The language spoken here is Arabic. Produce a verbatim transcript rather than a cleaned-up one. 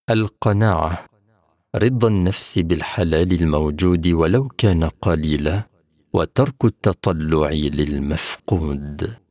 القناعة، رضا النفس بالحلال الموجود ولو كان قليلا، وترك التطلع للمفقود.